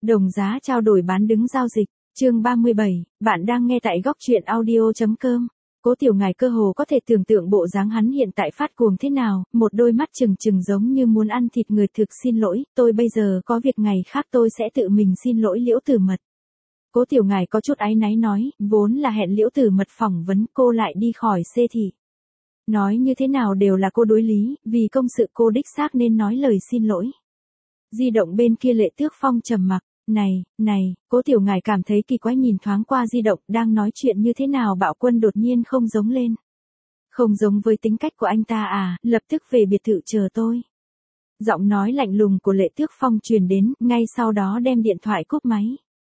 Đồng giá trao đổi bán đứng giao dịch. Chương 37, bạn đang nghe tại góc truyện audio.com. Cố Tiểu Ngải cơ hồ có thể tưởng tượng bộ dáng hắn hiện tại phát cuồng thế nào, một đôi mắt trừng trừng giống như muốn ăn thịt người. Thực xin lỗi, tôi bây giờ có việc ngày khác tôi sẽ tự mình xin lỗi Liễu Tử Mật. Cố Tiểu Ngải có chút áy náy nói, vốn là hẹn Liễu Tử Mật phỏng vấn, cô lại đi khỏi xê thị. Nói như thế nào đều là cô đối lý, vì công sự cô đích xác nên nói lời xin lỗi. Di động bên kia Lệ Tước Phong trầm mặc. Này, Cố Tiểu Ngải cảm thấy kỳ quái nhìn thoáng qua di động, đang nói chuyện như thế nào Bạo Quân đột nhiên không giống lên. Không giống với tính cách của anh ta à, lập tức về biệt thự chờ tôi. Giọng nói lạnh lùng của Lệ Tước Phong truyền đến, ngay sau đó đem điện thoại cúp máy.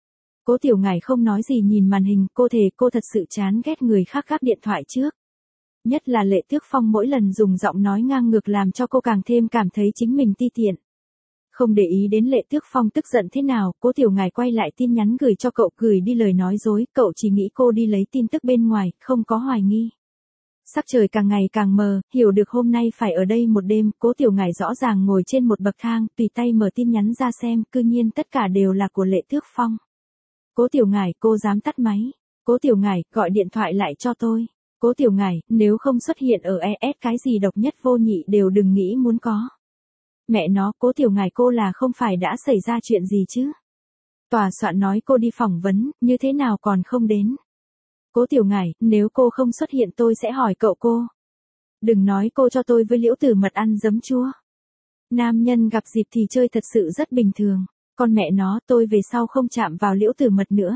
Cố Tiểu Ngải không nói gì nhìn màn hình, cô thề cô thật sự chán ghét người khác gác điện thoại trước. Nhất là Lệ Tước Phong mỗi lần dùng giọng nói ngang ngược làm cho cô càng thêm cảm thấy chính mình ti tiện. Không để ý đến Lệ Tước Phong tức giận thế nào, Cố Tiểu Ngải quay lại tin nhắn gửi cho cậu, gửi đi lời nói dối, cậu chỉ nghĩ cô đi lấy tin tức bên ngoài, không có hoài nghi. Sắc trời càng ngày càng mờ, hiểu được hôm nay phải ở đây một đêm, Cố Tiểu Ngải rõ ràng ngồi trên một bậc thang, tùy tay mở tin nhắn ra xem, cư nhiên tất cả đều là của Lệ Tước Phong. Cố Tiểu Ngải, cô dám tắt máy. Cố Tiểu Ngải, gọi điện thoại lại cho tôi. Cố Tiểu Ngải, nếu không xuất hiện ở ES cái gì độc nhất vô nhị đều đừng nghĩ muốn có. Mẹ nó, Cố Tiểu Ngải cô là không phải đã xảy ra chuyện gì chứ? Tòa soạn nói cô đi phỏng vấn, như thế nào còn không đến? Cố Tiểu Ngải, nếu cô không xuất hiện tôi sẽ hỏi cậu cô. Đừng nói cô cho tôi với Liễu Tử Mật ăn giấm chua. Nam nhân gặp dịp thì chơi thật sự rất bình thường. Con mẹ nó, tôi về sau không chạm vào Liễu Tử Mật nữa.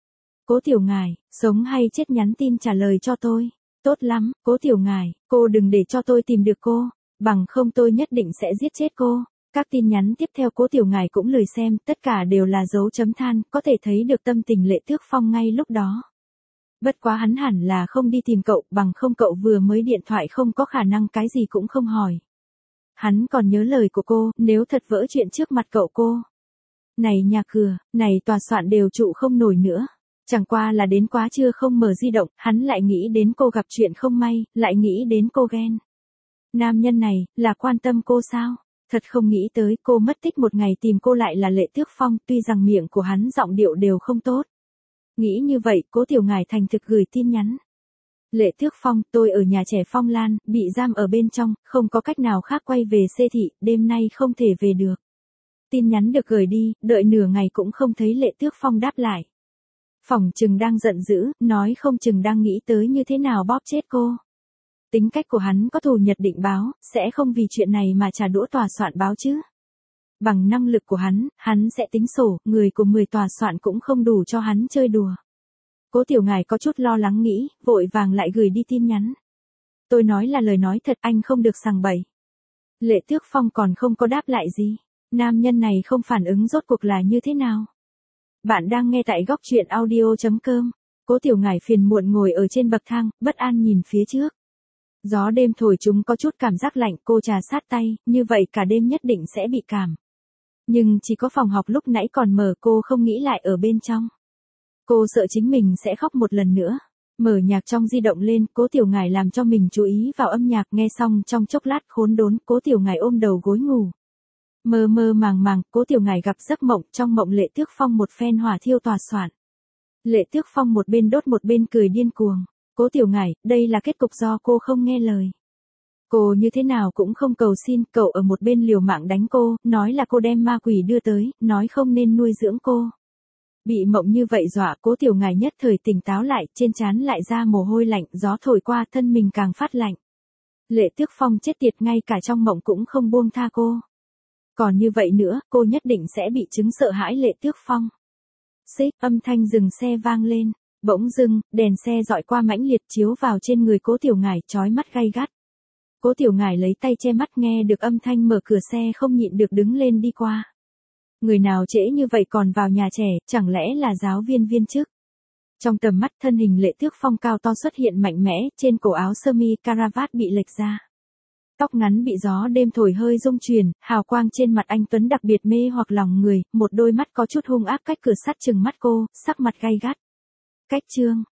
Cố Tiểu Ngải, sống hay chết nhắn tin trả lời cho tôi. Tốt lắm, Cố Tiểu Ngải, cô đừng để cho tôi tìm được cô. Bằng không tôi nhất định sẽ giết chết cô. Các tin nhắn tiếp theo Cố Tiểu Ngải cũng lười xem, tất cả đều là dấu chấm than, có thể thấy được tâm tình Lệ Tước Phong ngay lúc đó. Bất quá hắn hẳn là không đi tìm cậu, bằng không cậu vừa mới điện thoại không có khả năng cái gì cũng không hỏi. Hắn còn nhớ lời của cô, nếu thật vỡ chuyện trước mặt cậu cô. Này nhà cửa, này tòa soạn đều trụ không nổi nữa. Chẳng qua là đến quá trưa không mở di động, hắn lại nghĩ đến cô gặp chuyện không may, lại nghĩ đến cô ghen. Nam nhân này, là quan tâm cô sao? Thật không nghĩ tới cô mất tích một ngày tìm cô lại là Lệ Tước Phong, tuy rằng miệng của hắn giọng điệu đều không tốt. Nghĩ như vậy, Cố Tiểu Ngải thành thực gửi tin nhắn. Lệ Tước Phong, tôi ở nhà trẻ Phong Lan, bị giam ở bên trong, không có cách nào khác quay về xê thị, đêm nay không thể về được. Tin nhắn được gửi đi, đợi nửa ngày cũng không thấy Lệ Tước Phong đáp lại. Phỏng chừng đang giận dữ, nói không chừng đang nghĩ tới như thế nào bóp chết cô. Tính cách của hắn có thù Nhật định báo, sẽ không vì chuyện này mà trả đũa tòa soạn báo chứ. Bằng năng lực của hắn sẽ tính sổ, người của 10 tòa soạn cũng không đủ cho hắn chơi đùa. Cố Tiểu Ngải có chút lo lắng nghĩ, vội vàng lại gửi đi tin nhắn. Tôi nói là lời nói thật, anh không được sằng bậy. Lệ Tước Phong còn không có đáp lại gì. Nam nhân này không phản ứng rốt cuộc là như thế nào? Bạn đang nghe tại góc truyện audio.com. Cố Tiểu Ngải phiền muộn ngồi ở trên bậc thang, bất an nhìn phía trước. Gió đêm thổi chúng có chút cảm giác lạnh, cô trà sát tay, như vậy cả đêm nhất định sẽ bị cảm. Nhưng chỉ có phòng học lúc nãy còn mở, cô không nghĩ lại ở bên trong. Cô sợ chính mình sẽ khóc một lần nữa. Mở nhạc trong di động lên, Cố Tiểu Ngải làm cho mình chú ý vào âm nhạc, nghe xong trong chốc lát khốn đốn, Cố Tiểu Ngải ôm đầu gối ngủ. Mơ mơ màng màng, Cố Tiểu Ngải gặp giấc mộng, trong mộng Lệ Tước Phong một phen hỏa thiêu tòa soạn. Lệ Tước Phong một bên đốt một bên cười điên cuồng. Cố Tiểu Ngải, đây là kết cục do cô không nghe lời. Cô như thế nào cũng không cầu xin, cậu ở một bên liều mạng đánh cô, nói là cô đem ma quỷ đưa tới, nói không nên nuôi dưỡng cô. Bị mộng như vậy dọa, Cố Tiểu Ngải nhất thời tỉnh táo lại, trên trán lại ra mồ hôi lạnh, gió thổi qua thân mình càng phát lạnh. Lệ Tước Phong chết tiệt, ngay cả trong mộng cũng không buông tha cô. Còn như vậy nữa, cô nhất định sẽ bị chứng sợ hãi Lệ Tước Phong. Xích, âm thanh dừng xe vang lên. Bỗng dưng, đèn xe dọi qua mãnh liệt chiếu vào trên người Cố Tiểu Ngải, chói mắt gay gắt. Cố Tiểu Ngải lấy tay che mắt, nghe được âm thanh mở cửa xe không nhịn được đứng lên đi qua. Người nào trễ như vậy còn vào nhà trẻ, chẳng lẽ là giáo viên viên chức? Trong tầm mắt thân hình Lệ Tước Phong cao to xuất hiện mạnh mẽ, trên cổ áo sơ mi caravat bị lệch ra. Tóc ngắn bị gió đêm thổi hơi rung chuyển, hào quang trên mặt anh tuấn đặc biệt mê hoặc lòng người, một đôi mắt có chút hung ác cách cửa sắt chừng mắt cô, sắc mặt gay gắt. Cách chương